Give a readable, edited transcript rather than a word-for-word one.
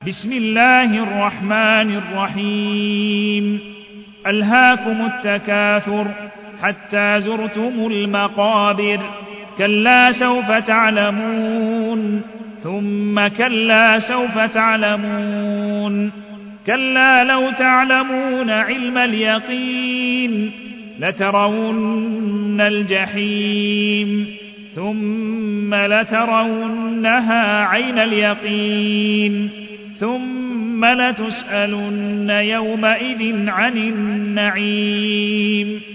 بسم الله الرحمن الرحيم ألهاكم التكاثر حتى زرتم المقابر كلا سوف تعلمون ثم كلا سوف تعلمون كلا لو تعلمون علم اليقين لترون الجحيم ثم لترونها عين اليقين ثم لتسألن يومئذ عن النعيم